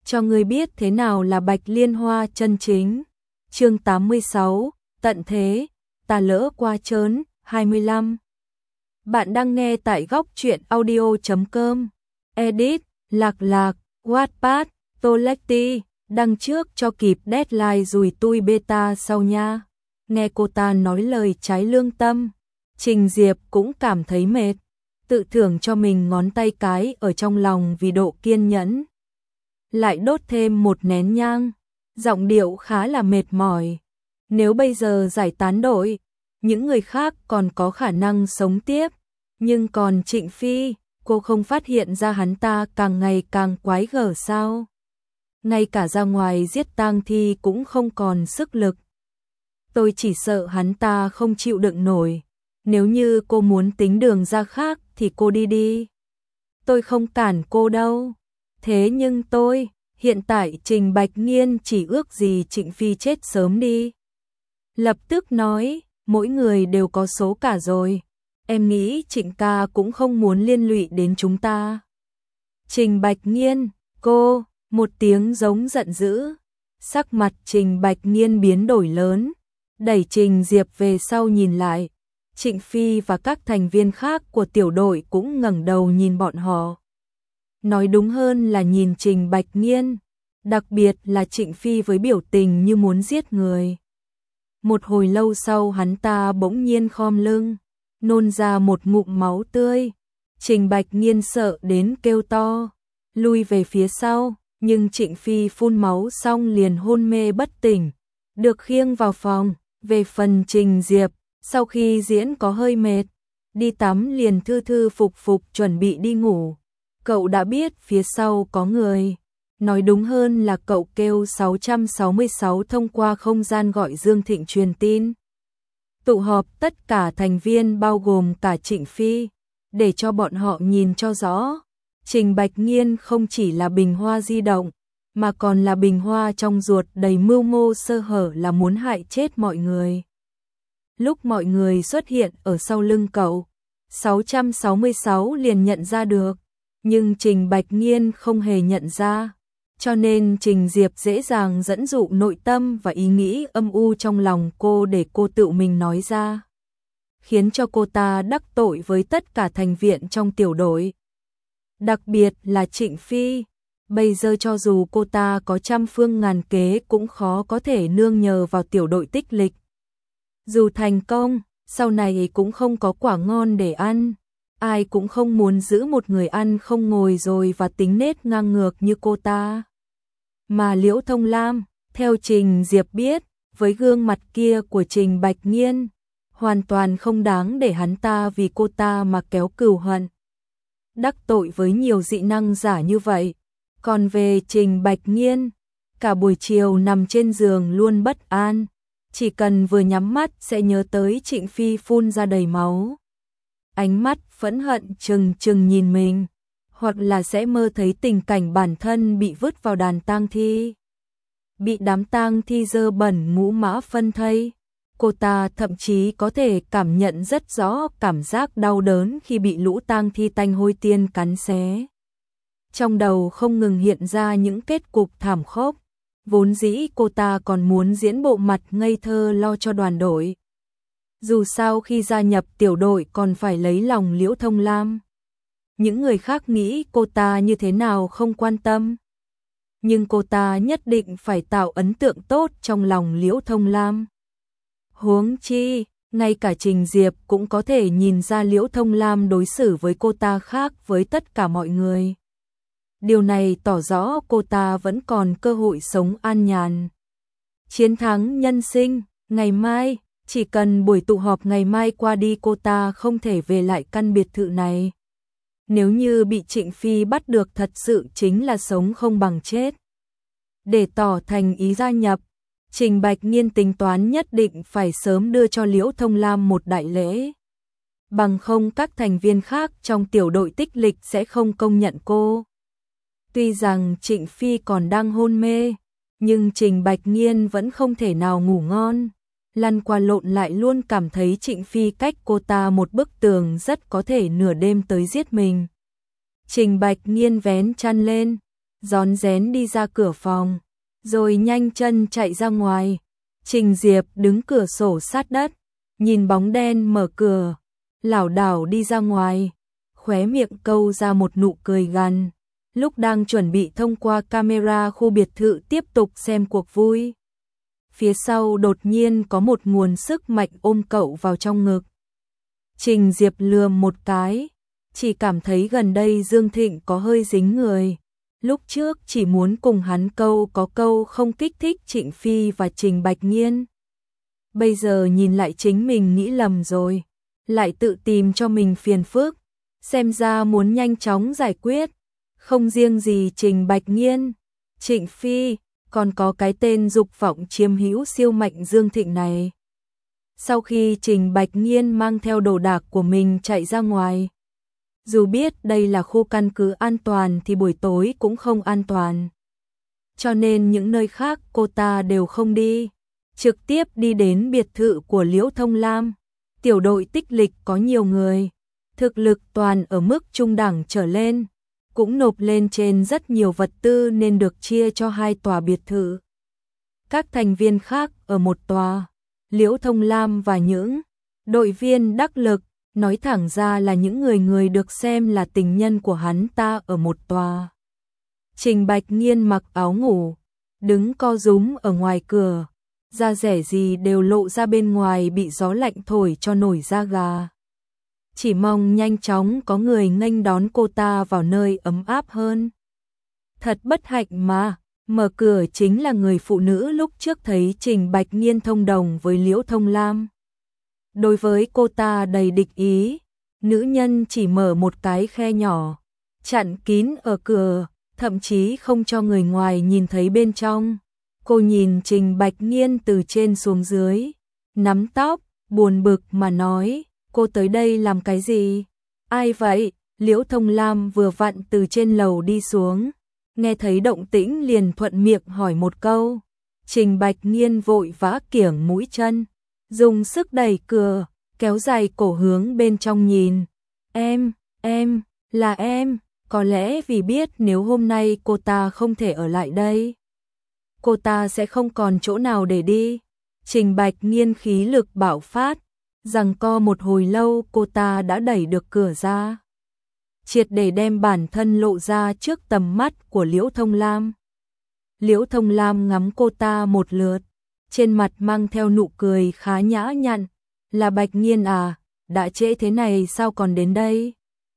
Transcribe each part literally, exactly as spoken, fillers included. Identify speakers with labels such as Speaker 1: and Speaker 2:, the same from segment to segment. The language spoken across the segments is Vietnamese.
Speaker 1: cho ngươi biết thế nào là Bạch Liên Hoa chân chính. Chương tám mươi sáu, tận thế, ta lỡ qua trớn, hai mươi lăm. Bạn đang nghe tại góc truyện audio chấm com. Edit, Lạc Lạc, Wattpad, Tolekti, đăng trước cho kịp deadline rồi tui beta sau nha. Nghe cô ta nói lời trái lương tâm, Trình Diệp cũng cảm thấy mệt, tự thưởng cho mình ngón tay cái ở trong lòng vì độ kiên nhẫn. Lại đốt thêm một nén nhang, giọng điệu khá là mệt mỏi. Nếu bây giờ giải tán đội, những người khác còn có khả năng sống tiếp, nhưng còn Trịnh Phi, cô không phát hiện ra hắn ta càng ngày càng quái gở sao? Ngay cả ra ngoài giết tang thi cũng không còn sức lực. Tôi chỉ sợ hắn ta không chịu đựng nổi. Nếu như cô muốn tính đường ra khác thì cô đi đi. Tôi không cản cô đâu. Thế nhưng tôi, hiện tại Trình Bạch Nghiên chỉ ước gì Trịnh Phi chết sớm đi. Lập tức nói, mỗi người đều có số cả rồi. Em nghĩ Trịnh ca cũng không muốn liên lụy đến chúng ta. Trình Bạch Nghiên, cô, một tiếng giống giận dữ. Sắc mặt Trình Bạch Nghiên biến đổi lớn, đẩy Trình Diệp về sau nhìn lại. Trịnh Phi và các thành viên khác của tiểu đội cũng ngẩng đầu nhìn bọn họ. Nói đúng hơn là nhìn Trình Bạch Nghiên, đặc biệt là Trịnh Phi với biểu tình như muốn giết người. Một hồi lâu sau hắn ta bỗng nhiên khom lưng, nôn ra một ngụm máu tươi. Trình Bạch Nghiên sợ đến kêu to, lui về phía sau, nhưng Trịnh Phi phun máu xong liền hôn mê bất tỉnh, được khiêng vào phòng. Về phần Trình Diệp, sau khi diễn có hơi mệt, đi tắm liền thư thư phục phục chuẩn bị đi ngủ. Cậu đã biết phía sau có người. Nói đúng hơn là cậu kêu sáu sáu sáu thông qua không gian gọi Dương Thịnh truyền tin. Tụ họp tất cả thành viên bao gồm cả Trịnh Phi, để cho bọn họ nhìn cho rõ. Trình Bạch Nghiên không chỉ là bình hoa di động, mà còn là bình hoa trong ruột đầy mưu mô sơ hở là muốn hại chết mọi người. Lúc mọi người xuất hiện ở sau lưng cậu, sáu sáu sáu liền nhận ra được, nhưng Trình Bạch Nghiên không hề nhận ra, cho nên Trình Diệp dễ dàng dẫn dụ nội tâm và ý nghĩ âm u trong lòng cô để cô tự mình nói ra, khiến cho cô ta đắc tội với tất cả thành viên trong tiểu đội. Đặc biệt là Trịnh Phi, bây giờ cho dù cô ta có trăm phương ngàn kế cũng khó có thể nương nhờ vào tiểu đội tích lịch. Dù thành công, sau này cũng không có quả ngon để ăn. Ai cũng không muốn giữ một người ăn không ngồi rồi và tính nết ngang ngược như cô ta. Mà Liễu Thông Lam, theo Trình Diệp biết, với gương mặt kia của Trình Bạch Nghiên, hoàn toàn không đáng để hắn ta vì cô ta mà kéo cừu hận. Đắc tội với nhiều dị năng giả như vậy. Còn về Trình Bạch Nghiên, cả buổi chiều nằm trên giường luôn bất an. Chỉ cần vừa nhắm mắt sẽ nhớ tới Trịnh Phi phun ra đầy máu. Ánh mắt phẫn hận trừng trừng nhìn mình, hoặc là sẽ mơ thấy tình cảnh bản thân bị vứt vào đàn tang thi. Bị đám tang thi dơ bẩn ngũ mã phân thây. Cô ta thậm chí có thể cảm nhận rất rõ cảm giác đau đớn khi bị lũ tang thi tanh hôi tiên cắn xé. Trong đầu không ngừng hiện ra những kết cục thảm khốc. Vốn dĩ cô ta còn muốn diễn bộ mặt ngây thơ lo cho đoàn đội. Dù sao khi gia nhập tiểu đội còn phải lấy lòng Liễu Thông Lam. Những người khác nghĩ cô ta như thế nào không quan tâm. Nhưng cô ta nhất định phải tạo ấn tượng tốt trong lòng Liễu Thông Lam. Huống chi, ngay cả Trình Diệp cũng có thể nhìn ra Liễu Thông Lam đối xử với cô ta khác với tất cả mọi người. Điều này tỏ rõ cô ta vẫn còn cơ hội sống an nhàn. Chiến thắng nhân sinh, ngày mai, chỉ cần buổi tụ họp ngày mai qua đi cô ta không thể về lại căn biệt thự này. Nếu như bị Trịnh Phi bắt được thật sự chính là sống không bằng chết. Để tỏ thành ý gia nhập, Trình Bạch Nghiên tính toán nhất định phải sớm đưa cho Liễu Thông Lam một đại lễ. Bằng không các thành viên khác trong tiểu đội tích lịch sẽ không công nhận cô. Tuy rằng Trịnh Phi còn đang hôn mê, nhưng Trình Bạch Nghiên vẫn không thể nào ngủ ngon. Lăn qua lộn lại luôn cảm thấy Trịnh Phi cách cô ta một bức tường rất có thể nửa đêm tới giết mình. Trình Bạch Nghiên vén chăn lên, rón rén đi ra cửa phòng, rồi nhanh chân chạy ra ngoài. Trình Diệp đứng cửa sổ sát đất, nhìn bóng đen mở cửa, lảo đảo đi ra ngoài, khóe miệng câu ra một nụ cười gằn. Lúc đang chuẩn bị thông qua camera khu biệt thự tiếp tục xem cuộc vui, phía sau đột nhiên có một nguồn sức mạnh ôm cậu vào trong ngực. Trình Diệp lườm một cái, chỉ cảm thấy gần đây Dương Thịnh có hơi dính người. Lúc trước chỉ muốn cùng hắn câu có câu không kích thích Trịnh Phi và Trình Bạch Nghiên. Bây giờ nhìn lại chính mình nghĩ lầm rồi, lại tự tìm cho mình phiền phức, xem ra muốn nhanh chóng giải quyết. Không riêng gì Trình Bạch Nghiên, Trịnh Phi, còn có cái tên dục vọng chiếm hữu siêu mạnh Dương Thịnh này. Sau khi Trình Bạch Nghiên mang theo đồ đạc của mình chạy ra ngoài, dù biết đây là khu căn cứ an toàn thì buổi tối cũng không an toàn. Cho nên những nơi khác cô ta đều không đi, trực tiếp đi đến biệt thự của Liễu Thông Lam. Tiểu đội tích lịch có nhiều người, thực lực toàn ở mức trung đẳng trở lên, cũng nộp lên trên rất nhiều vật tư nên được chia cho hai tòa biệt thự. Các thành viên khác ở một tòa, Liễu Thông Lam và những đội viên đắc lực, nói thẳng ra là những người người được xem là tình nhân của hắn ta ở một tòa. Trình Bạch Nghiên mặc áo ngủ, đứng co rúm ở ngoài cửa, da rẻ gì đều lộ ra bên ngoài bị gió lạnh thổi cho nổi da gà. Chỉ mong nhanh chóng có người nghênh đón cô ta vào nơi ấm áp hơn. Thật bất hạnh mà, mở cửa chính là người phụ nữ lúc trước thấy Trình Bạch Nghiên thông đồng với Liễu Thông Lam. Đối với cô ta đầy địch ý, nữ nhân chỉ mở một cái khe nhỏ, chặn kín ở cửa, thậm chí không cho người ngoài nhìn thấy bên trong. Cô nhìn Trình Bạch Nghiên từ trên xuống dưới, nắm tóc, buồn bực mà nói, cô tới đây làm cái gì? Ai vậy? Liễu Thông Lam vừa vặn từ trên lầu đi xuống, nghe thấy động tĩnh liền thuận miệng hỏi một câu. Trình Bạch Nghiên vội vã kiểng mũi chân, dùng sức đẩy cửa, kéo dài cổ hướng bên trong nhìn. Em, em, là em, có lẽ vì biết nếu hôm nay cô ta không thể ở lại đây, cô ta sẽ không còn chỗ nào để đi. Trình Bạch Nghiên khí lực bạo phát, giằng co một hồi lâu cô ta đã đẩy được cửa ra, triệt để đem bản thân lộ ra trước tầm mắt của Liễu Thông Lam. Liễu Thông Lam ngắm cô ta một lượt, trên mặt mang theo nụ cười khá nhã nhặn. Là Bạch Nghiên à, đã trễ thế này sao còn đến đây?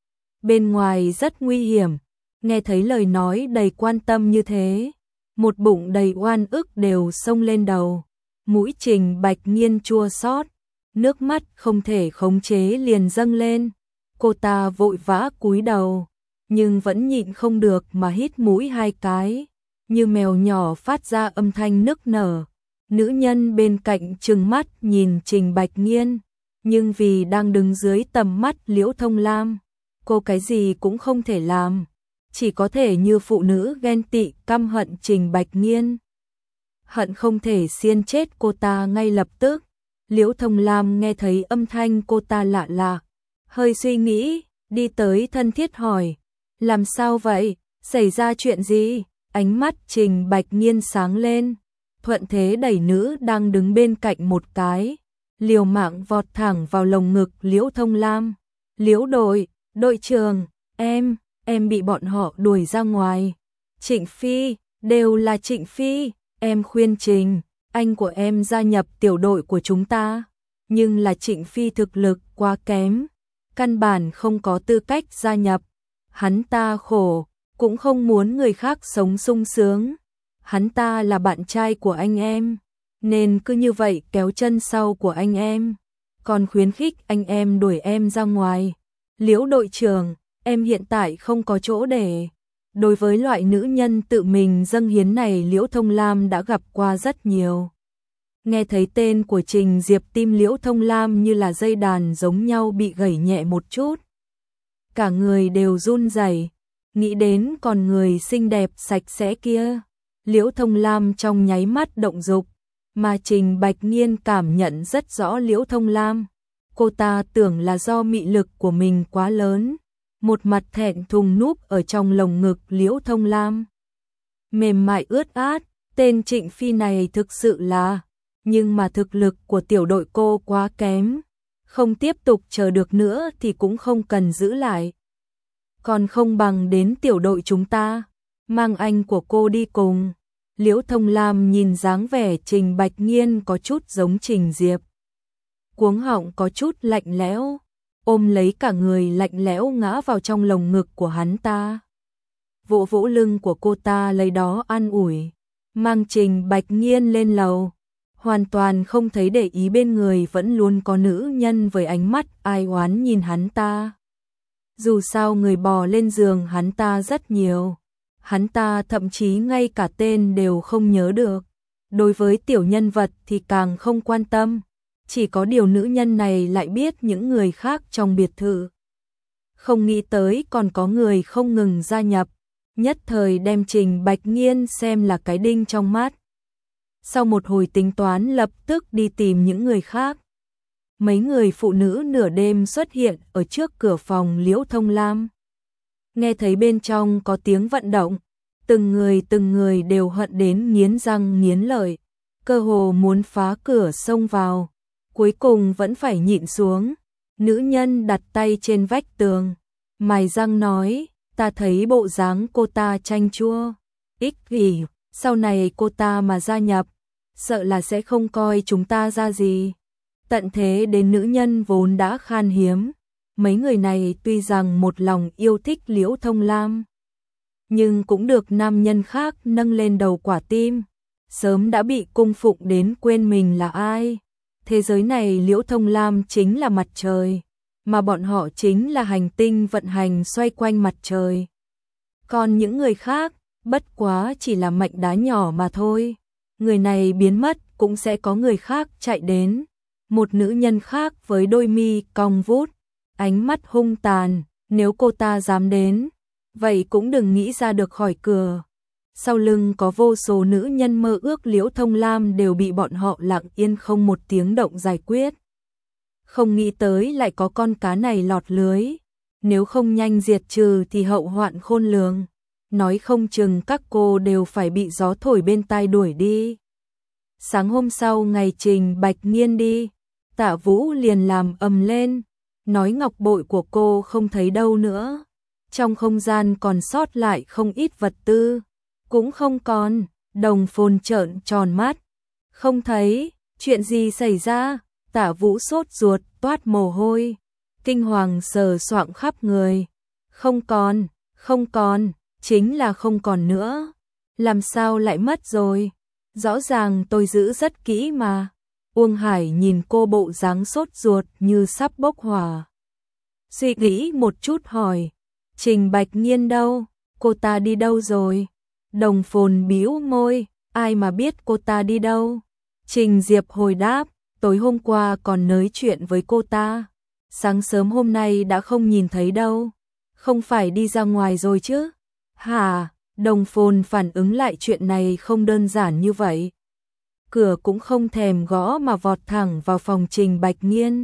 Speaker 1: Bên ngoài rất nguy hiểm, nghe thấy lời nói đầy quan tâm như thế, một bụng đầy oan ức đều xông lên đầu. Mũi Trình Bạch Nghiên chua xót, nước mắt không thể khống chế liền dâng lên. Cô ta vội vã cúi đầu, nhưng vẫn nhịn không được mà hít mũi hai cái, như mèo nhỏ phát ra âm thanh nức nở. Nữ nhân bên cạnh trừng mắt nhìn Trình Bạch Nghiên, nhưng vì đang đứng dưới tầm mắt Liễu Thông Lam, cô cái gì cũng không thể làm, chỉ có thể như phụ nữ ghen tị căm hận Trình Bạch Nghiên. Hận không thể xiên chết cô ta ngay lập tức. Liễu Thông Lam nghe thấy âm thanh cô ta lạ lạ, hơi suy nghĩ, đi tới thân thiết hỏi, làm sao vậy, xảy ra chuyện gì? Ánh mắt Trình Bạch Nghiên sáng lên, thuận thế đẩy nữ đang đứng bên cạnh một cái, liều mạng vọt thẳng vào lồng ngực Liễu Thông Lam. Liễu đội, đội trưởng, em, em bị bọn họ đuổi ra ngoài. Trịnh Phi, đều là Trịnh Phi, em khuyên Trình, anh của em gia nhập tiểu đội của chúng ta, nhưng là Trịnh Phi thực lực quá kém, căn bản không có tư cách gia nhập. Hắn ta khổ, cũng không muốn người khác sống sung sướng. Hắn ta là bạn trai của anh em, nên cứ như vậy kéo chân sau của anh em, còn khuyến khích anh em đuổi em ra ngoài. Liễu đội trưởng, em hiện tại không có chỗ để. Đối với loại nữ nhân tự mình dâng hiến này Liễu Thông Lam đã gặp qua rất nhiều. Nghe thấy tên của Trình Diệp tim Liễu Thông Lam như là dây đàn giống nhau bị gảy nhẹ một chút. Cả người đều run rẩy, nghĩ đến con người xinh đẹp sạch sẽ kia. Liễu Thông Lam trong nháy mắt động dục, mà Trình Bạch Nghiên cảm nhận rất rõ Liễu Thông Lam. Cô ta tưởng là do mị lực của mình quá lớn, một mặt thẹn thùng núp ở trong lồng ngực Liễu Thông Lam. mềm mại ướt át, tên Trịnh Phi này thực sự là, nhưng mà thực lực của tiểu đội cô quá kém, không tiếp tục chờ được nữa thì cũng không cần giữ lại. Còn không bằng đến tiểu đội chúng ta, mang anh của cô đi cùng. Liễu Thông Lam nhìn dáng vẻ Trình Bạch Nghiên có chút giống Trình Diệp. Cuống họng có chút lạnh lẽo, ôm lấy cả người lạnh lẽo ngã vào trong lồng ngực của hắn ta. Vỗ vỗ lưng của cô ta lấy đó an ủi, mang Trình Bạch Nghiên lên lầu. Hoàn toàn không thấy để ý bên người vẫn luôn có nữ nhân với ánh mắt ai oán nhìn hắn ta. Dù sao người bò lên giường hắn ta rất nhiều. Hắn ta thậm chí ngay cả tên đều không nhớ được. Đối với tiểu nhân vật thì càng không quan tâm. Chỉ có điều nữ nhân này lại biết những người khác trong biệt thự. Không nghĩ tới còn có người không ngừng gia nhập. Nhất thời đem Trình Bạch Nghiên xem là cái đinh trong mắt. Sau một hồi tính toán lập tức đi tìm những người khác. Mấy người phụ nữ nửa đêm xuất hiện ở trước cửa phòng Liễu Thông Lam. Nghe thấy bên trong có tiếng vận động, từng người từng người đều hận đến nghiến răng nghiến lợi, cơ hồ muốn phá cửa xông vào, cuối cùng vẫn phải nhịn xuống. Nữ nhân đặt tay trên vách tường, mài răng nói, ta thấy bộ dáng cô ta chanh chua, ích kỷ, sau này cô ta mà gia nhập, sợ là sẽ không coi chúng ta ra gì. Tận thế đến nữ nhân vốn đã khan hiếm, mấy người này tuy rằng một lòng yêu thích Liễu Thông Lam, nhưng cũng được nam nhân khác nâng lên đầu quả tim, sớm đã bị cung phụng đến quên mình là ai. Thế giới này Liễu Thông Lam chính là mặt trời, mà bọn họ chính là hành tinh vận hành xoay quanh mặt trời. Còn những người khác, bất quá chỉ là mệnh đá nhỏ mà thôi. Người này biến mất cũng sẽ có người khác chạy đến. Một nữ nhân khác với đôi mi cong vút, ánh mắt hung tàn, nếu cô ta dám đến, vậy cũng đừng nghĩ ra được khỏi cửa. Sau lưng có vô số nữ nhân mơ ước Liễu Thông Lam đều bị bọn họ lặng yên không một tiếng động giải quyết. Không nghĩ tới lại có con cá này lọt lưới, nếu không nhanh diệt trừ thì hậu hoạn khôn lường. Nói không chừng các cô đều phải bị gió thổi bên tai đuổi đi. Sáng hôm sau ngày Trình Bạch Nghiên đi, Tạ Vũ liền làm ầm lên, nói ngọc bội của cô không thấy đâu nữa. Trong không gian còn sót lại không ít vật tư, cũng không còn. Đồng Phồn trợn tròn mắt, không thấy, chuyện gì xảy ra? Tạ Vũ sốt ruột, toát mồ hôi, kinh hoàng sờ soạng khắp người. Không còn, không còn, chính là không còn nữa. Làm sao lại mất rồi? Rõ ràng tôi giữ rất kỹ mà. Uông Hải nhìn cô bộ dáng sốt ruột như sắp bốc hỏa. Suy nghĩ một chút hỏi, Trình Bạch Nghiên đâu? Cô ta đi đâu rồi? Đồng Phồn bĩu môi, ai mà biết cô ta đi đâu? Trình Diệp hồi đáp, tối hôm qua còn nói chuyện với cô ta. Sáng sớm hôm nay đã không nhìn thấy đâu. Không phải đi ra ngoài rồi chứ? Hả? Đồng Phồn phản ứng lại chuyện này không đơn giản như vậy. Cửa cũng không thèm gõ mà vọt thẳng vào phòng Trình Bạch Nghiên.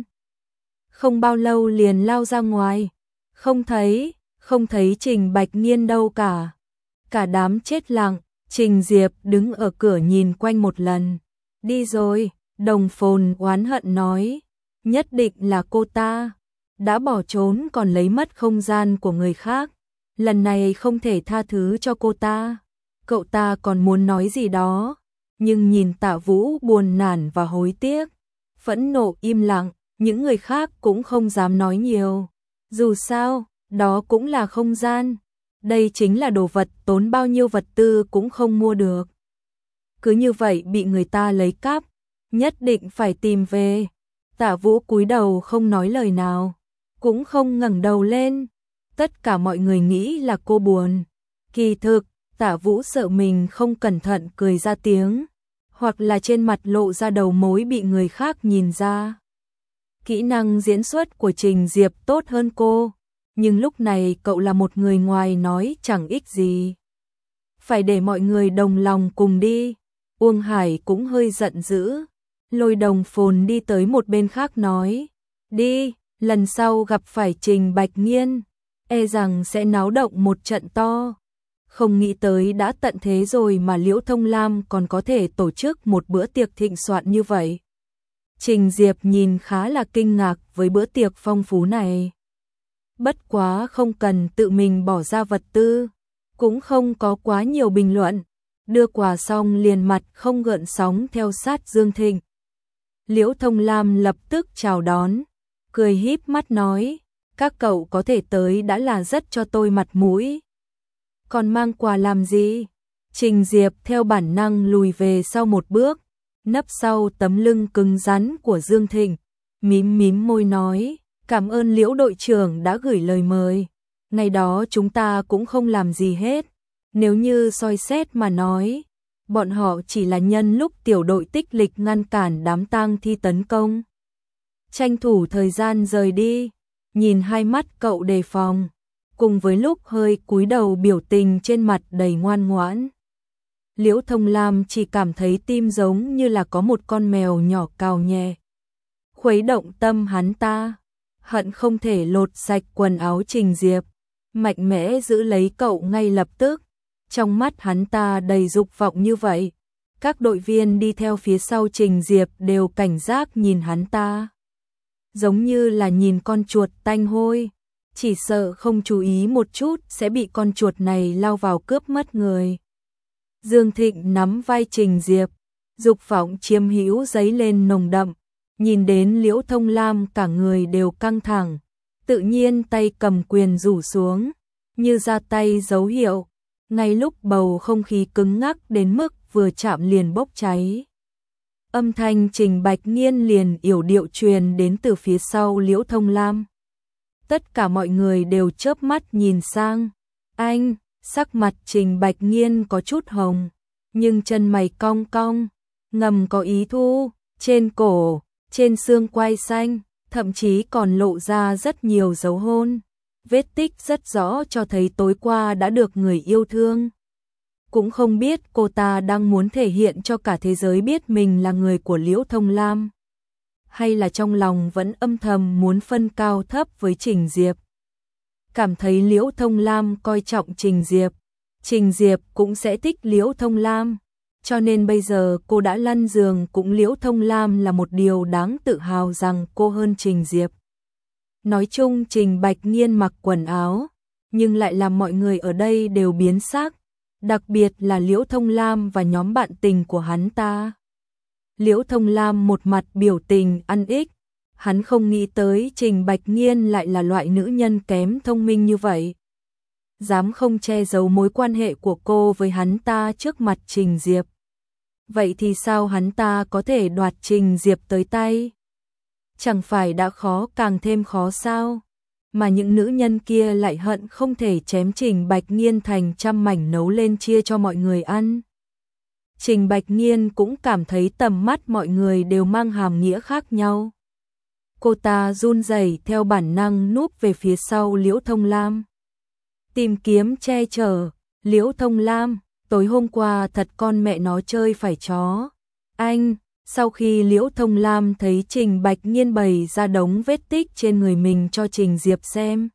Speaker 1: Không bao lâu liền lao ra ngoài. Không thấy, không thấy Trình Bạch Nghiên đâu cả. Cả đám chết lặng, Trình Diệp đứng ở cửa nhìn quanh một lần. Đi rồi, Đồng Phồn oán hận nói. Nhất định là cô ta. Đã bỏ trốn còn lấy mất không gian của người khác. Lần này không thể tha thứ cho cô ta. Cậu ta còn muốn nói gì đó, nhưng nhìn Tạ Vũ buồn nản và hối tiếc, phẫn nộ im lặng, những người khác cũng không dám nói nhiều. Dù sao, đó cũng là không gian. Đây chính là đồ vật tốn bao nhiêu vật tư cũng không mua được. Cứ như vậy bị người ta lấy cắp, nhất định phải tìm về. Tạ Vũ cúi đầu không nói lời nào, cũng không ngẩng đầu lên. Tất cả mọi người nghĩ là cô buồn. Kỳ thực, Tạ Vũ sợ mình không cẩn thận cười ra tiếng, hoặc là trên mặt lộ ra đầu mối bị người khác nhìn ra. Kỹ năng diễn xuất của Trình Diệp tốt hơn cô, nhưng lúc này cậu là một người ngoài nói chẳng ích gì. Phải để mọi người đồng lòng cùng đi. Uông Hải cũng hơi giận dữ, lôi Đồng Phồn đi tới một bên khác nói, đi, lần sau gặp phải Trình Bạch Nghiên, e rằng sẽ náo động một trận to. Không nghĩ tới đã tận thế rồi mà Liễu Thông Lam còn có thể tổ chức một bữa tiệc thịnh soạn như vậy. Trình Diệp nhìn khá là kinh ngạc với bữa tiệc phong phú này. Bất quá không cần tự mình bỏ ra vật tư, cũng không có quá nhiều bình luận, đưa quà xong liền mặt không gợn sóng theo sát Dương Thịnh. Liễu Thông Lam lập tức chào đón, cười híp mắt nói, các cậu có thể tới đã là rất cho tôi mặt mũi. Còn mang quà làm gì? Trình Diệp theo bản năng lùi về sau một bước, nấp sau tấm lưng cứng rắn của Dương Thịnh, mím mím môi nói, cảm ơn Liễu đội trưởng đã gửi lời mời. Ngày đó chúng ta cũng không làm gì hết. Nếu như soi xét mà nói, bọn họ chỉ là nhân lúc tiểu đội tích lịch ngăn cản đám tang thi tấn công. Tranh thủ thời gian rời đi, nhìn hai mắt cậu đề phòng, cùng với lúc hơi cúi đầu biểu tình trên mặt đầy ngoan ngoãn. Liễu Thông Lam chỉ cảm thấy tim giống như là có một con mèo nhỏ cào nhẹ, khuấy động tâm hắn ta, hận không thể lột sạch quần áo Trình Diệp, mạnh mẽ giữ lấy cậu ngay lập tức. Trong mắt hắn ta đầy dục vọng như vậy, các đội viên đi theo phía sau Trình Diệp đều cảnh giác nhìn hắn ta, giống như là nhìn con chuột tanh hôi, chỉ sợ không chú ý một chút sẽ bị con chuột này lao vào cướp mất người. Dương Thịnh nắm vai Trình Diệp, dục vọng chiếm hữu dấy lên nồng đậm, nhìn đến Liễu Thông Lam cả người đều căng thẳng, tự nhiên tay cầm quyền rủ xuống, như ra tay dấu hiệu, ngay lúc bầu không khí cứng ngắc đến mức vừa chạm liền bốc cháy. Âm thanh Trình Bạch Nghiên liền yểu điệu truyền đến từ phía sau Liễu Thông Lam. Tất cả mọi người đều chớp mắt nhìn sang. Anh, sắc mặt Trình Bạch Nghiên có chút hồng, nhưng chân mày cong cong, ngầm có ý thu, trên cổ, trên xương quai xanh, thậm chí còn lộ ra rất nhiều dấu hôn. Vết tích rất rõ cho thấy tối qua đã được người yêu thương. Cũng không biết cô ta đang muốn thể hiện cho cả thế giới biết mình là người của Liễu Thông Lam, hay là trong lòng vẫn âm thầm muốn phân cao thấp với Trình Diệp. Cảm thấy Liễu Thông Lam coi trọng Trình Diệp, Trình Diệp cũng sẽ thích Liễu Thông Lam, cho nên bây giờ cô đã lăn giường cũng Liễu Thông Lam là một điều đáng tự hào rằng cô hơn Trình Diệp. Nói chung Trình Bạch Nghiên mặc quần áo, nhưng lại làm mọi người ở đây đều biến sắc, đặc biệt là Liễu Thông Lam và nhóm bạn tình của hắn ta. Liễu Thông Lam một mặt biểu tình ăn ích, hắn không nghĩ tới Trình Bạch Nghiên lại là loại nữ nhân kém thông minh như vậy. Dám không che giấu mối quan hệ của cô với hắn ta trước mặt Trình Diệp. Vậy thì sao hắn ta có thể đoạt Trình Diệp tới tay? Chẳng phải đã khó càng thêm khó sao? Mà những nữ nhân kia lại hận không thể chém Trình Bạch Nghiên thành trăm mảnh nấu lên chia cho mọi người ăn. Trình Bạch Nghiên cũng cảm thấy tầm mắt mọi người đều mang hàm nghĩa khác nhau. Cô ta run rẩy theo bản năng núp về phía sau Liễu Thông Lam, tìm kiếm che chở. Liễu Thông Lam, tối hôm qua thật con mẹ nó chơi phải chó. Anh, sau khi Liễu Thông Lam thấy Trình Bạch Nghiên bày ra đống vết tích trên người mình cho Trình Diệp xem,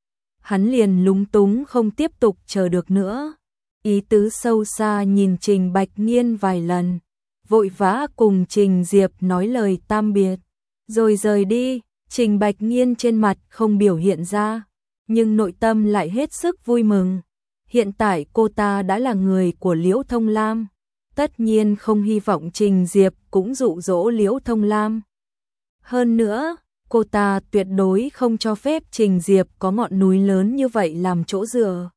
Speaker 1: hắn liền lúng túng không tiếp tục chờ được nữa. Ý tứ sâu xa nhìn Trình Bạch Nghiên vài lần, vội vã cùng Trình Diệp nói lời tạm biệt, rồi rời đi. Trình Bạch Nghiên trên mặt không biểu hiện ra, nhưng nội tâm lại hết sức vui mừng. Hiện tại cô ta đã là người của Liễu Thông Lam, tất nhiên không hy vọng Trình Diệp cũng dụ dỗ Liễu Thông Lam. Hơn nữa, cô ta tuyệt đối không cho phép Trình Diệp có ngọn núi lớn như vậy làm chỗ dựa.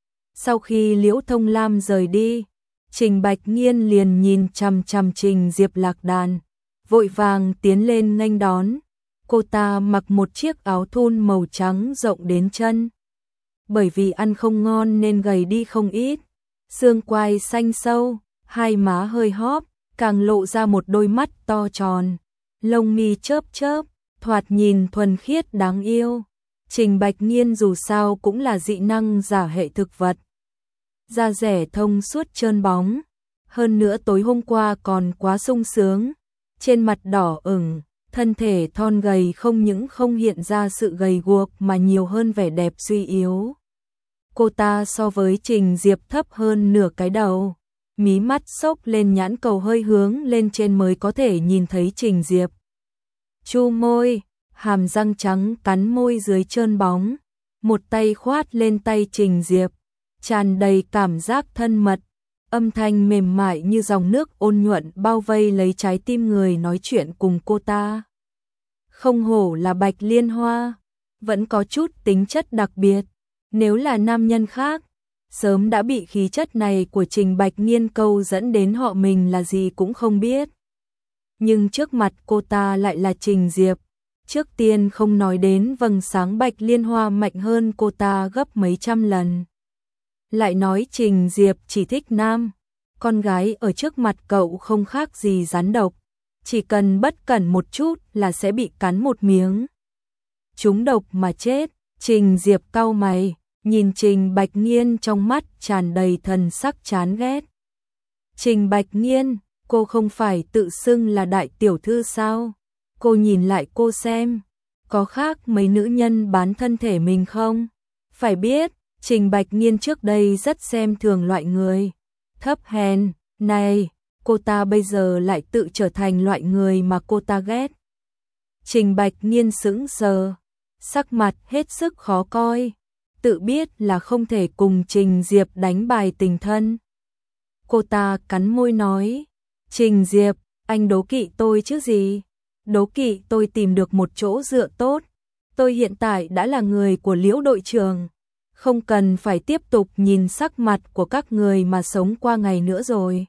Speaker 1: Sau khi Liễu Thông Lam rời đi, Trình Bạch Nghiên liền nhìn chằm chằm Trình Diệp lạc đàn, vội vàng tiến lên nghênh đón. Cô ta mặc một chiếc áo thun màu trắng rộng đến chân, bởi vì ăn không ngon nên gầy đi không ít, xương quai xanh sâu, hai má hơi hóp, càng lộ ra một đôi mắt to tròn, lông mi chớp chớp, thoạt nhìn thuần khiết đáng yêu. Trình Bạch Nghiên dù sao cũng là dị năng giả hệ thực vật, da rẻ thông suốt trơn bóng, hơn nữa tối hôm qua còn quá sung sướng, trên mặt đỏ ửng, thân thể thon gầy không những không hiện ra sự gầy guộc mà nhiều hơn vẻ đẹp suy yếu. Cô ta so với Trình Diệp thấp hơn nửa cái đầu, mí mắt xốc lên, nhãn cầu hơi hướng lên trên mới có thể nhìn thấy Trình Diệp. Chu môi, hàm răng trắng cắn môi dưới trơn bóng, một tay khoát lên tay Trình Diệp, tràn đầy cảm giác thân mật, âm thanh mềm mại như dòng nước ôn nhuận bao vây lấy trái tim người nói chuyện cùng cô ta. Không hổ là Bạch Liên Hoa, vẫn có chút tính chất đặc biệt, nếu là nam nhân khác, sớm đã bị khí chất này của Trình Bạch Nghiên câu dẫn đến họ mình là gì cũng không biết. Nhưng trước mặt cô ta lại là Trình Diệp, trước tiên không nói đến vầng sáng Bạch Liên Hoa mạnh hơn cô ta gấp mấy trăm lần. Lại nói Trình Diệp chỉ thích nam, con gái ở trước mặt cậu không khác gì rắn độc, chỉ cần bất cẩn một chút là sẽ bị cắn một miếng, trúng độc mà chết. Trình Diệp cau mày, nhìn Trình Bạch Nghiên trong mắt tràn đầy thần sắc chán ghét. Trình Bạch Nghiên, cô không phải tự xưng là đại tiểu thư sao? Cô nhìn lại cô xem, có khác mấy nữ nhân bán thân thể mình không? Phải biết, Trình Bạch Nghiên trước đây rất xem thường loại người thấp hèn này, cô ta bây giờ lại tự trở thành loại người mà cô ta ghét. Trình Bạch Nghiên sững sờ, sắc mặt hết sức khó coi, tự biết là không thể cùng Trình Diệp đánh bài tình thân. Cô ta cắn môi nói, Trình Diệp, anh đố kỵ tôi chứ gì? Đố kỵ tôi tìm được một chỗ dựa tốt. Tôi hiện tại đã là người của Liễu đội trưởng, không cần phải tiếp tục nhìn sắc mặt của các người mà sống qua ngày nữa rồi.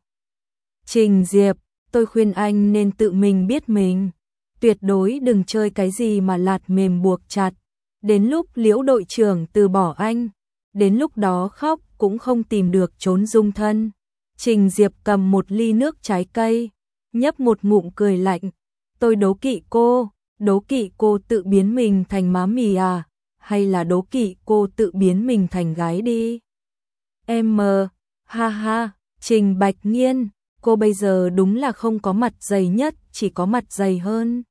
Speaker 1: Trình Diệp, tôi khuyên anh nên tự mình biết mình, tuyệt đối đừng chơi cái gì mà lạt mềm buộc chặt. Đến lúc Liễu đội trưởng từ bỏ anh, đến lúc đó khóc cũng không tìm được chốn dung thân. Trình Diệp cầm một ly nước trái cây, nhấp một ngụm cười lạnh. Tôi đố kỵ cô, đố kỵ cô tự biến mình thành má mì à, hay là đố kỵ cô tự biến mình thành gái đi. Em mờ, ha ha, Trình Bạch Nghiên, cô bây giờ đúng là không có mặt dày nhất, chỉ có mặt dày hơn.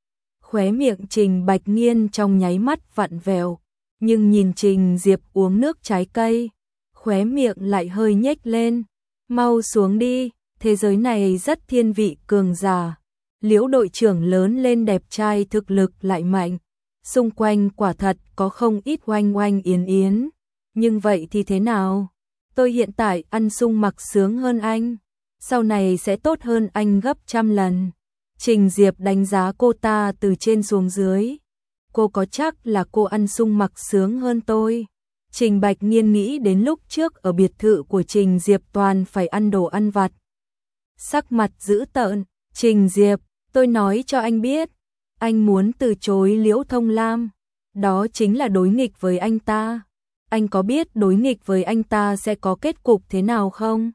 Speaker 1: Khóe miệng Trình Bạch Nghiên trong nháy mắt vặn vẹo, nhưng nhìn Trình Diệp uống nước trái cây, khóe miệng lại hơi nhếch lên. Mau xuống đi, thế giới này rất thiên vị cường giả. Liễu đội trưởng lớn lên đẹp trai, thực lực lại mạnh, xung quanh quả thật có không ít oanh oanh yến yến. Nhưng vậy thì thế nào? Tôi hiện tại ăn sung mặc sướng hơn anh, sau này sẽ tốt hơn anh gấp trăm lần. Trình Diệp đánh giá cô ta từ trên xuống dưới. Cô có chắc là cô ăn sung mặc sướng hơn tôi? Trình Bạch Nghiên nghĩ đến lúc trước ở biệt thự của Trình Diệp toàn phải ăn đồ ăn vặt. Sắc mặt dữ tợn, Trình Diệp, tôi nói cho anh biết, anh muốn từ chối Liễu Thông Lam, đó chính là đối nghịch với anh ta. Anh có biết đối nghịch với anh ta sẽ có kết cục thế nào không?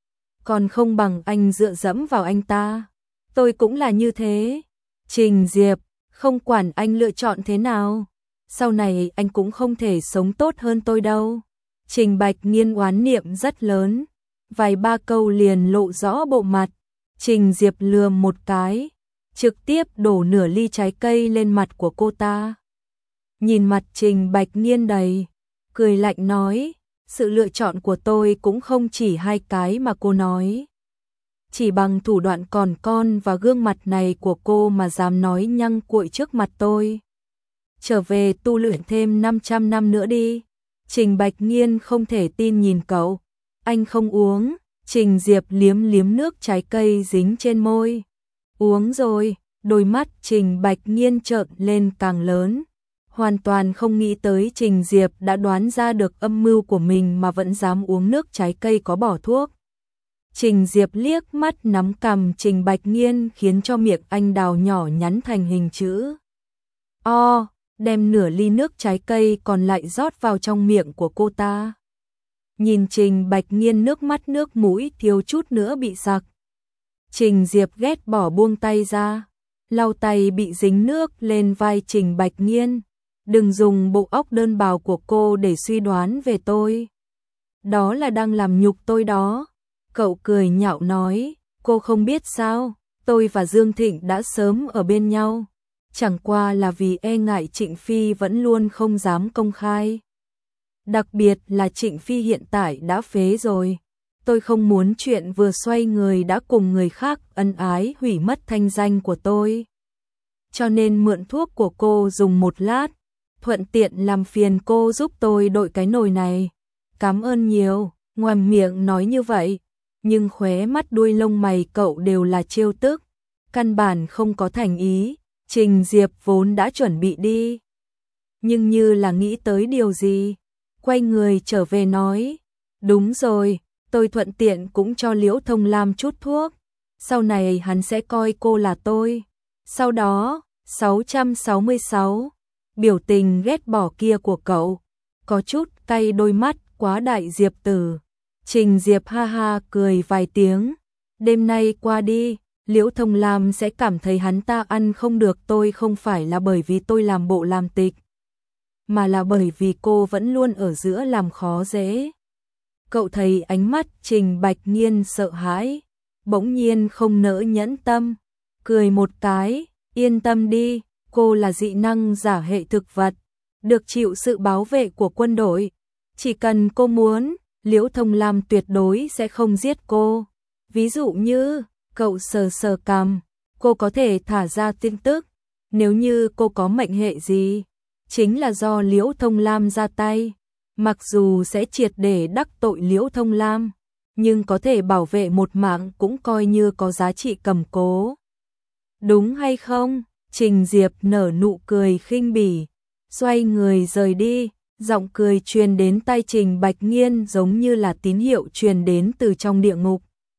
Speaker 1: Còn không bằng anh dựa dẫm vào anh ta. Tôi cũng là như thế. Trình Diệp, không quản anh lựa chọn thế nào, sau này anh cũng không thể sống tốt hơn tôi đâu. Trình Bạch Nghiên oán niệm rất lớn, vài ba câu liền lộ rõ bộ mặt. Trình Diệp lườm một cái, trực tiếp đổ nửa ly trái cây lên mặt của cô ta. Nhìn mặt Trình Bạch Nghiên đầy, cười lạnh nói, sự lựa chọn của tôi cũng không chỉ hai cái mà cô nói. Chỉ bằng thủ đoạn còn con và gương mặt này của cô mà dám nói nhăng cuội trước mặt tôi. Trở về tu luyện thêm năm trăm năm nữa đi. Trình Bạch Nghiên không thể tin nhìn cậu. Anh không uống. Trình Diệp liếm liếm nước trái cây dính trên môi. Uống rồi. Đôi mắt Trình Bạch Nghiên trợn lên càng lớn. Hoàn toàn không nghĩ tới Trình Diệp đã đoán ra được âm mưu của mình mà vẫn dám uống nước trái cây có bỏ thuốc. Trình Diệp liếc mắt nắm cằm Trình Bạch Nghiên khiến cho miệng anh đào nhỏ nhắn thành hình chữ O, đem nửa ly nước trái cây còn lại rót vào trong miệng của cô ta. Nhìn Trình Bạch Nghiên nước mắt nước mũi thiếu chút nữa bị sặc. Trình Diệp ghét bỏ buông tay ra, lau tay bị dính nước lên vai Trình Bạch Nghiên. Đừng dùng bộ óc đơn bào của cô để suy đoán về tôi. Đó là đang làm nhục tôi đó. Cậu cười nhạo nói, cô không biết sao, tôi và Dương Thịnh đã sớm ở bên nhau. Chẳng qua là vì e ngại Trịnh Phi vẫn luôn không dám công khai. Đặc biệt là Trịnh Phi hiện tại đã phế rồi. Tôi không muốn chuyện vừa xoay người đã cùng người khác ân ái hủy mất thanh danh của tôi. Cho nên mượn thuốc của cô dùng một lát, thuận tiện làm phiền cô giúp tôi đội cái nồi này. Cảm ơn nhiều, ngoàm miệng nói như vậy, nhưng khóe mắt đuôi lông mày cậu đều là trêu tức, căn bản không có thành ý. Trình Diệp vốn đã chuẩn bị đi, nhưng như là nghĩ tới điều gì, quay người trở về nói, đúng rồi, tôi thuận tiện cũng cho Liễu Thông Lam chút thuốc, sau này hắn sẽ coi cô là tôi. Sau đó, sáu trăm sáu mươi sáu, biểu tình ghét bỏ kia của cậu, có chút cay đôi mắt quá đại Diệp tử. Trình Diệp ha ha cười vài tiếng, đêm nay qua đi, Liễu Thông Lam sẽ cảm thấy hắn ta ăn không được tôi không phải là bởi vì tôi làm bộ làm tịch, mà là bởi vì cô vẫn luôn ở giữa làm khó dễ. Cậu thấy ánh mắt Trình Bạch Nhiên sợ hãi, bỗng nhiên không nỡ nhẫn tâm, cười một cái, yên tâm đi, cô là dị năng giả hệ thực vật, được chịu sự bảo vệ của quân đội. Chỉ cần cô muốn, Liễu Thông Lam tuyệt đối sẽ không giết cô. Ví dụ như, cậu sờ sờ cằm, cô có thể thả ra tin tức, nếu như cô có mệnh hệ gì, chính là do Liễu Thông Lam ra tay. Mặc dù sẽ triệt để đắc tội Liễu Thông Lam, nhưng có thể bảo vệ một mạng cũng coi như có giá trị cầm cố. Đúng hay không? Trình Diệp nở nụ cười khinh bỉ, xoay người rời đi, giọng cười truyền đến tai Trình Bạch Nhiên giống như là tín hiệu truyền đến từ trong địa ngục.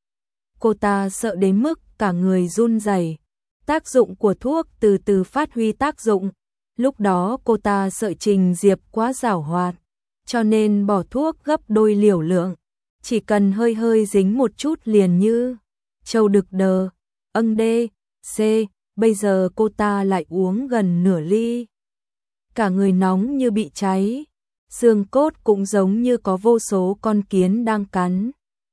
Speaker 1: Cô ta sợ đến mức cả người run rẩy. Tác dụng của thuốc từ từ phát huy tác dụng. Lúc đó cô ta sợ Trình Diệp quá giảo hoạt, cho nên bỏ thuốc gấp đôi liều lượng, chỉ cần hơi hơi dính một chút liền như trâu đực đờ. Âng đê, c, bây giờ cô ta lại uống gần nửa ly. Cả người nóng như bị cháy, xương cốt cũng giống như có vô số con kiến đang cắn.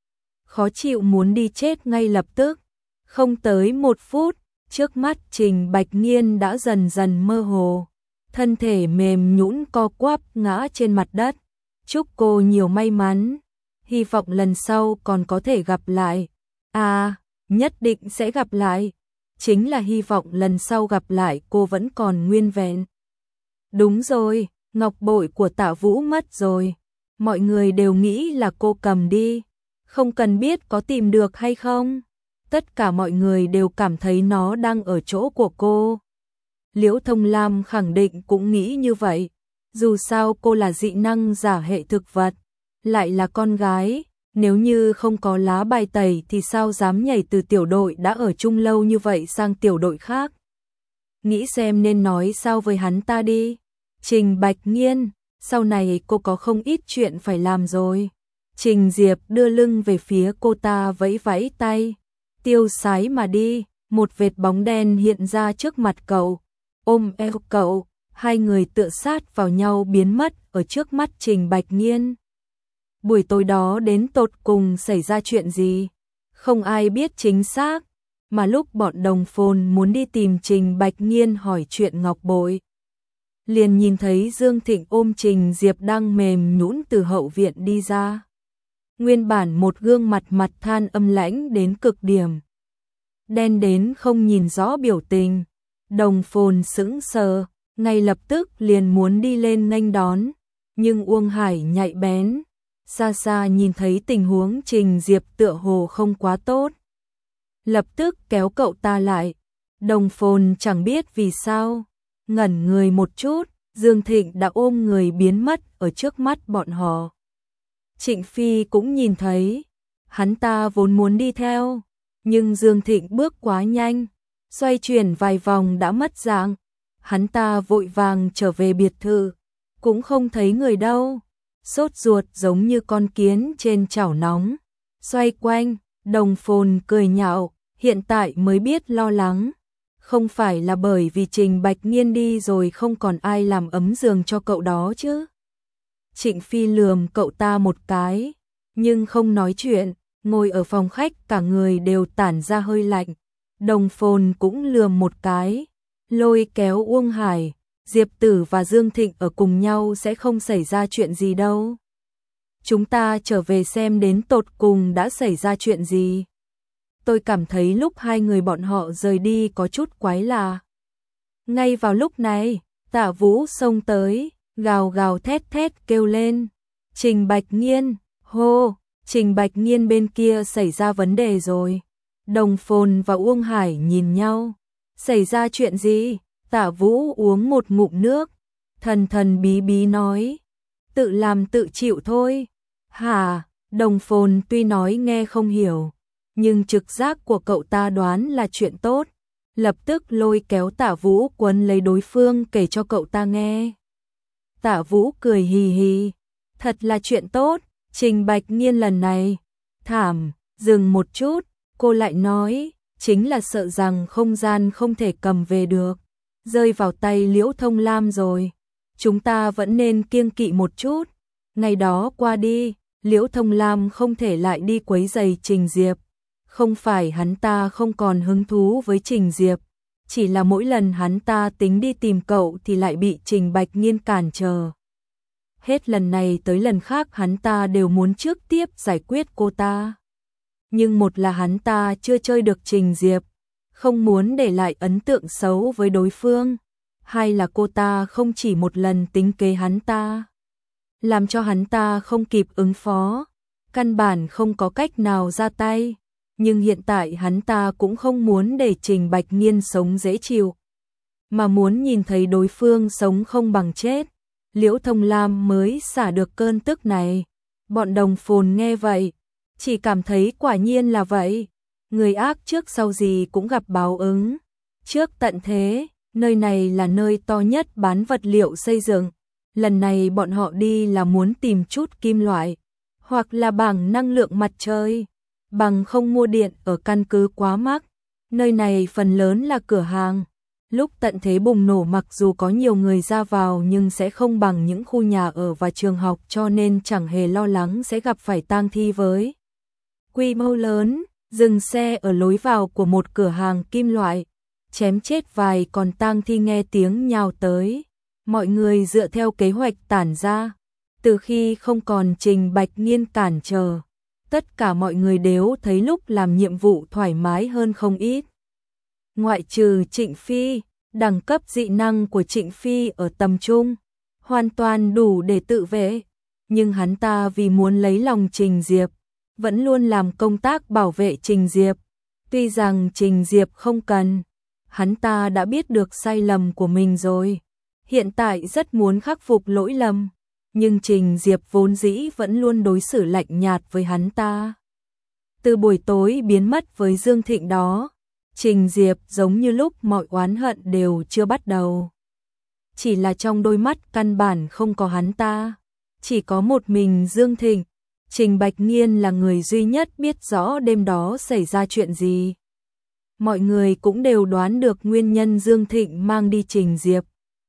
Speaker 1: Khó chịu muốn đi chết ngay lập tức. Không tới một phút, trước mắt Trình Bạch Nhiên đã dần dần mơ hồ, thân thể mềm nhũn co quắp ngã trên mặt đất. Chúc cô nhiều may mắn, hy vọng lần sau còn có thể gặp lại. À, nhất định sẽ gặp lại. Chính là hy vọng lần sau gặp lại cô vẫn còn nguyên vẹn. Đúng rồi, ngọc bội của Tạ Vũ mất rồi. Mọi người đều nghĩ là cô cầm đi, không cần biết có tìm được hay không. Tất cả mọi người đều cảm thấy nó đang ở chỗ của cô. Liễu Thông Lam khẳng định cũng nghĩ như vậy. Dù sao cô là dị năng giả hệ thực vật, lại là con gái, nếu như không có lá bài tẩy thì sao dám nhảy từ tiểu đội đã ở chung lâu như vậy sang tiểu đội khác. Nghĩ xem nên nói sao với hắn ta đi. Trình Bạch Nhiên, sau này cô có không ít chuyện phải làm rồi. Trình Diệp đưa lưng về phía cô ta vẫy vẫy tay, tiêu sái mà đi. Một vệt bóng đen hiện ra trước mặt cậu, ôm eo cậu, hai người tựa sát vào nhau biến mất ở trước mắt Trình Bạch Nhiên. Buổi tối đó đến tột cùng xảy ra chuyện gì, không ai biết chính xác, mà lúc bọn Đồng Phồn muốn đi tìm Trình Bạch Nhiên hỏi chuyện ngọc bội, liền nhìn thấy Dương Thịnh ôm Trình Diệp đang mềm nhũn từ hậu viện đi ra. Nguyên bản một gương mặt mặt than âm lãnh đến cực điểm, đen đến không nhìn rõ biểu tình. Đồng Phồn sững sờ, ngay lập tức liền muốn đi lên nghênh đón, nhưng Uông Hải nhạy bén, xa xa nhìn thấy tình huống Trình Diệp tựa hồ không quá tốt, lập tức kéo cậu ta lại. Đồng Phồn chẳng biết vì sao, ngẩn người một chút, Dương Thịnh đã ôm người biến mất ở trước mắt bọn họ. Trịnh Phi cũng nhìn thấy, hắn ta vốn muốn đi theo, nhưng Dương Thịnh bước quá nhanh, xoay chuyển vài vòng đã mất dạng. Hắn ta vội vàng trở về biệt thự, cũng không thấy người đâu, sốt ruột giống như con kiến trên chảo nóng, xoay quanh. Đồng Phồn cười nhạo, hiện tại mới biết lo lắng, không phải là bởi vì Trình Bạch Nhiên đi rồi không còn ai làm ấm giường cho cậu đó chứ. Trịnh Phi lườm cậu ta một cái, nhưng không nói chuyện, ngồi ở phòng khách cả người đều tản ra hơi lạnh. Đồng Phồn cũng lườm một cái, lôi kéo Uông Hải, Diệp Tử và Dương Thịnh ở cùng nhau sẽ không xảy ra chuyện gì đâu. Chúng ta trở về xem đến tột cùng đã xảy ra chuyện gì. Tôi cảm thấy lúc hai người bọn họ rời đi có chút quái lạ. Ngay vào lúc này, Tạ Vũ xông tới, gào gào thét thét kêu lên. Trình Bạch Nghiên, hô, Trình Bạch Nghiên bên kia xảy ra vấn đề rồi. Đồng Phồn và Uông Hải nhìn nhau. Xảy ra chuyện gì? Tạ Vũ uống một ngụm nước, thần thần bí bí nói. Tự làm tự chịu thôi. Hả? Đồng Phồn tuy nói nghe không hiểu, nhưng trực giác của cậu ta đoán là chuyện tốt. Lập tức lôi kéo Tạ Vũ quấn lấy đối phương kể cho cậu ta nghe. Tạ Vũ cười hì hì. Thật là chuyện tốt, Trình Bạch Nghiên lần này. Thảm, dừng một chút, cô lại nói, chính là sợ rằng không gian không thể cầm về được. Rơi vào tay Liễu Thông Lam rồi. Chúng ta vẫn nên kiêng kỵ một chút. Ngày đó qua đi, Liễu Thông Lam không thể lại đi quấy rầy Trình Diệp. Không phải hắn ta không còn hứng thú với Trình Diệp, chỉ là mỗi lần hắn ta tính đi tìm cậu thì lại bị Trình Bạch Nghiên cản trở. Hết lần này tới lần khác hắn ta đều muốn trước tiếp giải quyết cô ta. Nhưng một là hắn ta chưa chơi được Trình Diệp, không muốn để lại ấn tượng xấu với đối phương. Hai là cô ta không chỉ một lần tính kế hắn ta, làm cho hắn ta không kịp ứng phó, căn bản không có cách nào ra tay. Nhưng hiện tại hắn ta cũng không muốn để Trình Bạch Nghiên sống dễ chịu, mà muốn nhìn thấy đối phương sống không bằng chết. Liễu Thông Lam mới xả được cơn tức này. Bọn Đồng Phồn nghe vậy, chỉ cảm thấy quả nhiên là vậy. Người ác trước sau gì cũng gặp báo ứng. Trước tận thế, nơi này là nơi to nhất bán vật liệu xây dựng. Lần này bọn họ đi là muốn tìm chút kim loại, hoặc là bảng năng lượng mặt trời. Bằng không mua điện ở căn cứ quá mắc. Nơi này phần lớn là cửa hàng. Lúc tận thế bùng nổ mặc dù có nhiều người ra vào nhưng sẽ không bằng những khu nhà ở và trường học, cho nên chẳng hề lo lắng sẽ gặp phải tang thi với quy mô lớn. Dừng xe ở lối vào của một cửa hàng kim loại, chém chết vài con tang thi nghe tiếng nhào tới. Mọi người dựa theo kế hoạch tản ra. Từ khi không còn Trình Bạch Nghiên cản trở, tất cả mọi người đều thấy lúc làm nhiệm vụ thoải mái hơn không ít. Ngoại trừ Trịnh Phi, đẳng cấp dị năng của Trịnh Phi ở tầm trung, hoàn toàn đủ để tự vệ. Nhưng hắn ta vì muốn lấy lòng Trình Diệp, vẫn luôn làm công tác bảo vệ Trình Diệp. Tuy rằng Trình Diệp không cần, hắn ta đã biết được sai lầm của mình rồi. Hiện tại rất muốn khắc phục lỗi lầm, nhưng Trình Diệp vốn dĩ vẫn luôn đối xử lạnh nhạt với hắn ta. Từ buổi tối biến mất với Dương Thịnh đó, Trình Diệp giống như lúc mọi oán hận đều chưa bắt đầu. Chỉ là trong đôi mắt căn bản không có hắn ta, chỉ có một mình Dương Thịnh. Trình Bạch Nghiên là người duy nhất biết rõ đêm đó xảy ra chuyện gì. Mọi người cũng đều đoán được nguyên nhân Dương Thịnh mang đi Trình Diệp.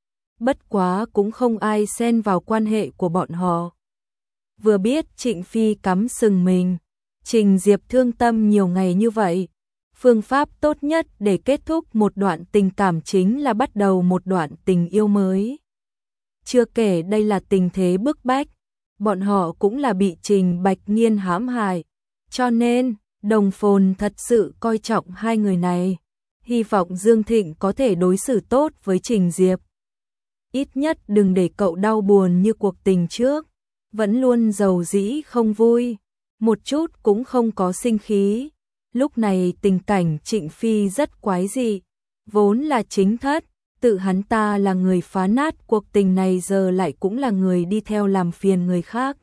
Speaker 1: Bất quá cũng không ai xen vào quan hệ của bọn họ. Vừa biết Trịnh Phi cắm sừng mình, Trình Diệp thương tâm nhiều ngày như vậy. Phương pháp tốt nhất để kết thúc một đoạn tình cảm chính là bắt đầu một đoạn tình yêu mới. Chưa kể đây là tình thế bức bách, bọn họ cũng là bị Trình Bạch Nghiên hãm hại. Cho nên, Đồng Phồn thật sự coi trọng hai người này. Hy vọng Dương Thịnh có thể đối xử tốt với Trình Diệp. Ít nhất đừng để cậu đau buồn như cuộc tình trước. Vẫn luôn giàu dĩ không vui, một chút cũng không có sinh khí. Lúc này tình cảnh Trịnh Phi rất quái dị. Vốn là chính thất, tự hắn ta là người phá nát cuộc tình này, giờ lại cũng là người đi theo làm phiền người khác,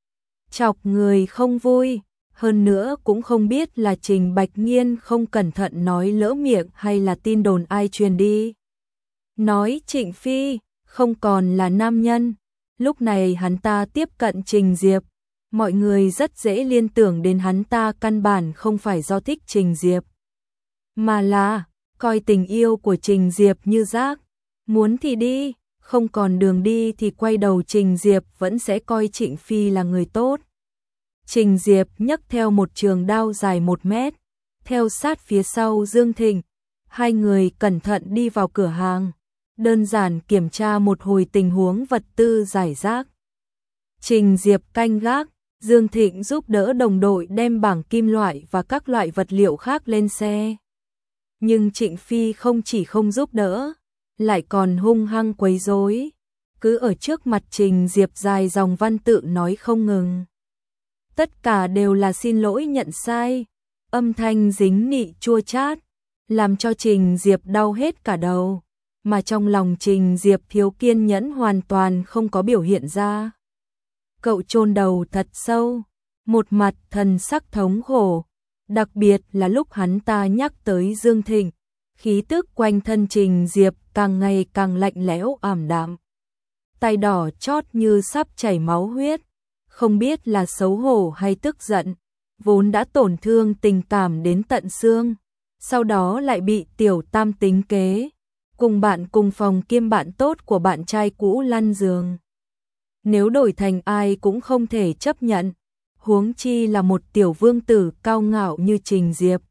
Speaker 1: chọc người không vui. Hơn nữa cũng không biết là Trình Bạch Nghiên không cẩn thận nói lỡ miệng hay là tin đồn ai truyền đi. Nói Trịnh Phi không còn là nam nhân. Lúc này hắn ta tiếp cận Trình Diệp, mọi người rất dễ liên tưởng đến hắn ta căn bản không phải do thích Trình Diệp, mà là coi tình yêu của Trình Diệp như rác. Muốn thì đi, không còn đường đi thì quay đầu. Trình Diệp vẫn sẽ coi Trịnh Phi là người tốt. Trình Diệp nhấc theo một trường đao dài một mét, theo sát phía sau Dương Thịnh. Hai người cẩn thận đi vào cửa hàng. đơn giản kiểm tra một hồi tình huống vật tư giải rác. Trình Diệp canh gác, Dương Thịnh giúp đỡ đồng đội đem bảng kim loại và các loại vật liệu khác lên xe. Nhưng Trịnh Phi không chỉ không giúp đỡ, lại còn hung hăng quấy rối, cứ ở trước mặt Trình Diệp dài dòng văn tự nói không ngừng. Tất cả đều là xin lỗi nhận sai, âm thanh dính nị chua chát, làm cho Trình Diệp đau hết cả đầu, mà trong lòng Trình Diệp thiếu kiên nhẫn hoàn toàn không có biểu hiện ra. Cậu chôn đầu thật sâu, một mặt thần sắc thống khổ, đặc biệt là lúc hắn ta nhắc tới Dương Thịnh, khí tức quanh thân Trình Diệp càng ngày càng lạnh lẽo ảm đạm. Tay đỏ chót như sắp chảy máu huyết, không biết là xấu hổ hay tức giận, vốn đã tổn thương tình cảm đến tận xương, sau đó lại bị Tiểu Tam tính kế, cùng bạn cùng phòng kiêm bạn tốt của bạn trai cũ lăn giường. Nếu đổi thành ai cũng không thể chấp nhận, huống chi là một tiểu vương tử cao ngạo như Trình Diệp.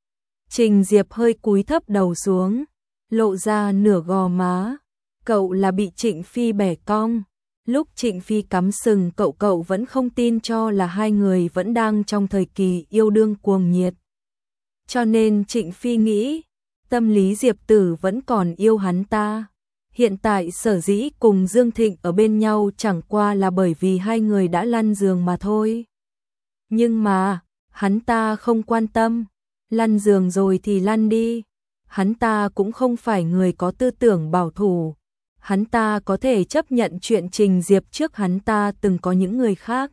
Speaker 1: Trình Diệp hơi cúi thấp đầu xuống, lộ ra nửa gò má. Cậu là bị Trịnh Phi bẻ cong. Lúc Trịnh Phi cắm sừng cậu cậu vẫn không tin cho là hai người vẫn đang trong thời kỳ yêu đương cuồng nhiệt. Cho nên Trịnh Phi nghĩ, tâm lý Diệp Tử vẫn còn yêu hắn ta. Hiện tại sở dĩ cùng Dương Thịnh ở bên nhau chẳng qua là bởi vì hai người đã lăn giường mà thôi. Nhưng mà, hắn ta không quan tâm, lăn giường rồi thì lăn đi. Hắn ta cũng không phải người có tư tưởng bảo thủ. Hắn ta có thể chấp nhận chuyện Trình Diệp trước hắn ta từng có những người khác.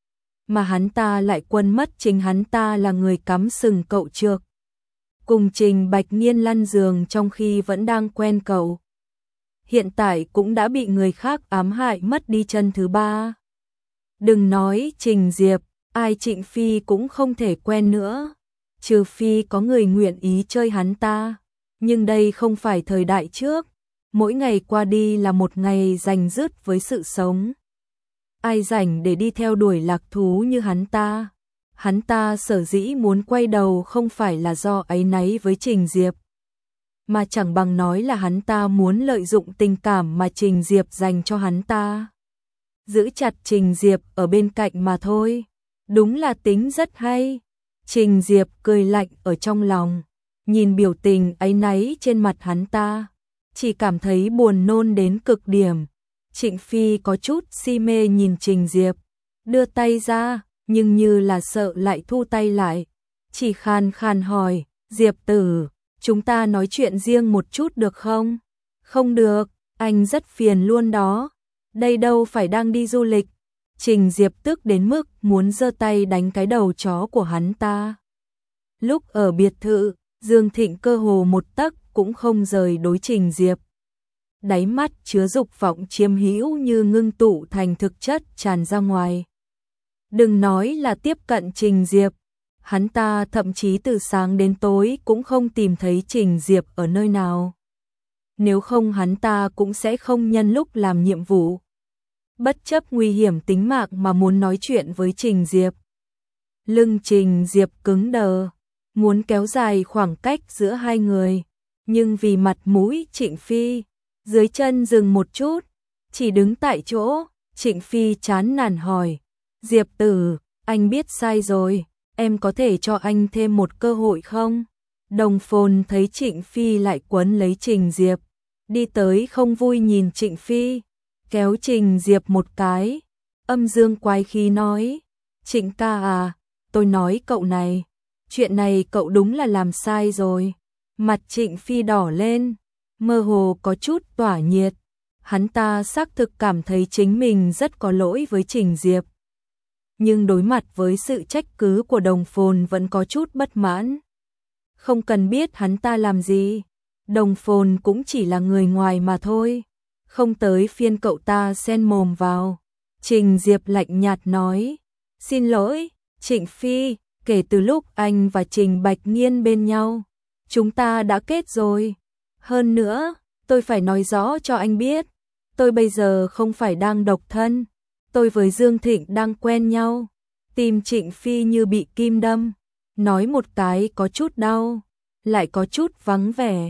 Speaker 1: Mà hắn ta lại quên mất chính hắn ta là người cắm sừng cậu trước. Cùng Trình Bạch Nhiên lăn giường trong khi vẫn đang quen cậu. Hiện tại cũng đã bị người khác ám hại mất đi chân thứ ba. Đừng nói Trình Diệp, ai Trịnh Phi cũng không thể quen nữa. Trừ phi có người nguyện ý chơi hắn ta. Nhưng đây không phải thời đại trước. Mỗi ngày qua đi là một ngày rành rứt với sự sống. Ai rảnh để đi theo đuổi lạc thú như hắn ta. Hắn ta sở dĩ muốn quay đầu không phải là do áy náy với Trình Diệp, mà chẳng bằng nói là hắn ta muốn lợi dụng tình cảm mà Trình Diệp dành cho hắn ta. Giữ chặt Trình Diệp ở bên cạnh mà thôi. Đúng là tính rất hay. Trình Diệp cười lạnh ở trong lòng, nhìn biểu tình áy náy trên mặt hắn ta, chỉ cảm thấy buồn nôn đến cực điểm. Trịnh Phi có chút si mê nhìn Trình Diệp, đưa tay ra, nhưng như là sợ lại thu tay lại, chỉ khan khan hỏi, Diệp Tử, chúng ta nói chuyện riêng một chút được không? Không được, anh rất phiền luôn đó, đây đâu phải đang đi du lịch. Trình Diệp tức đến mức muốn giơ tay đánh cái đầu chó của hắn ta. Lúc ở biệt thự, Dương Thịnh cơ hồ một tấc cũng không rời đối Trình Diệp. Đáy mắt chứa dục vọng chiếm hữu như ngưng tụ thành thực chất tràn ra ngoài. Đừng nói là tiếp cận Trình Diệp, hắn ta thậm chí từ sáng đến tối cũng không tìm thấy Trình Diệp ở nơi nào. Nếu không hắn ta cũng sẽ không nhân lúc làm nhiệm vụ, bất chấp nguy hiểm tính mạng mà muốn nói chuyện với Trình Diệp. Lưng Trình Diệp cứng đờ, muốn kéo dài khoảng cách giữa hai người, nhưng vì mặt mũi Trịnh Phi, dưới chân dừng một chút, chỉ đứng tại chỗ. Trịnh Phi chán nản hỏi, Diệp Tử, anh biết sai rồi, em có thể cho anh thêm một cơ hội không? Đồng Phồn thấy Trịnh Phi lại quấn lấy Trình Diệp, đi tới không vui nhìn Trịnh Phi, kéo Trình Diệp một cái, âm dương quái khí nói, Trịnh ca à, tôi nói cậu này, chuyện này cậu đúng là làm sai rồi. Mặt Trịnh Phi đỏ lên, mơ hồ có chút tỏa nhiệt, hắn ta xác thực cảm thấy chính mình rất có lỗi với Trình Diệp. Nhưng đối mặt với sự trách cứ của Đồng Phồn vẫn có chút bất mãn. Không cần biết hắn ta làm gì, Đồng Phồn cũng chỉ là người ngoài mà thôi, không tới phiên cậu ta xen mồm vào. Trình Diệp lạnh nhạt nói, xin lỗi, Trịnh Phi, kể từ lúc anh và Trình Bạch Nhiên bên nhau, chúng ta đã kết rồi. Hơn nữa, tôi phải nói rõ cho anh biết, tôi bây giờ không phải đang độc thân, tôi với Dương Thịnh đang quen nhau. Tim Trịnh Phi như bị kim đâm, nói một cái có chút đau, lại có chút vắng vẻ,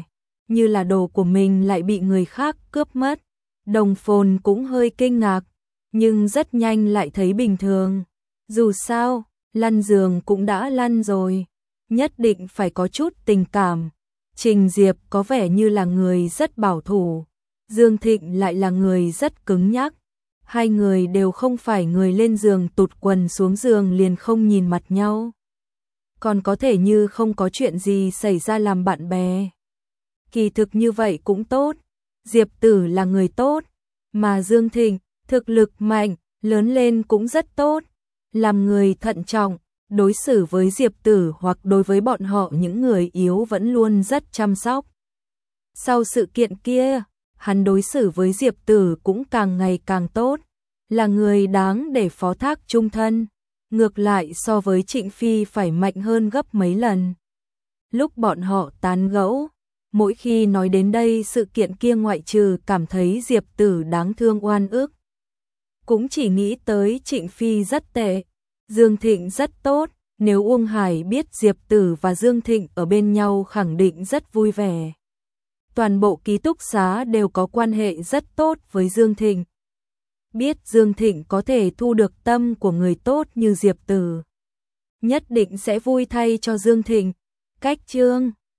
Speaker 1: như là đồ của mình lại bị người khác cướp mất. Đồng Phồn cũng hơi kinh ngạc, nhưng rất nhanh lại thấy bình thường. Dù sao, lăn giường cũng đã lăn rồi, nhất định phải có chút tình cảm. Trình Diệp có vẻ như là người rất bảo thủ, Dương Thịnh lại là người rất cứng nhắc. Hai người đều không phải người lên giường tụt quần xuống giường liền không nhìn mặt nhau. Còn có thể như không có chuyện gì xảy ra làm bạn bè. Kỳ thực như vậy cũng tốt, Diệp Tử là người tốt, mà Dương Thịnh, thực lực mạnh, lớn lên cũng rất tốt. Làm người thận trọng, đối xử với Diệp Tử hoặc đối với bọn họ những người yếu vẫn luôn rất chăm sóc. Sau sự kiện kia, hắn đối xử với Diệp Tử cũng càng ngày càng tốt, là người đáng để phó thác chung thân, ngược lại so với Trịnh Phi phải mạnh hơn gấp mấy lần. Lúc bọn họ tán gẫu, mỗi khi nói đến đây sự kiện kia ngoại trừ cảm thấy Diệp Tử đáng thương oan ức, cũng chỉ nghĩ tới Trịnh Phi rất tệ, Dương Thịnh rất tốt, nếu Uông Hải biết Diệp Tử và Dương Thịnh ở bên nhau khẳng định rất vui vẻ. Toàn bộ ký túc xá đều có quan hệ rất tốt với Dương Thịnh. Biết Dương Thịnh có thể thu được tâm của người tốt như Diệp Tử, nhất định sẽ vui thay cho Dương Thịnh. Cách chương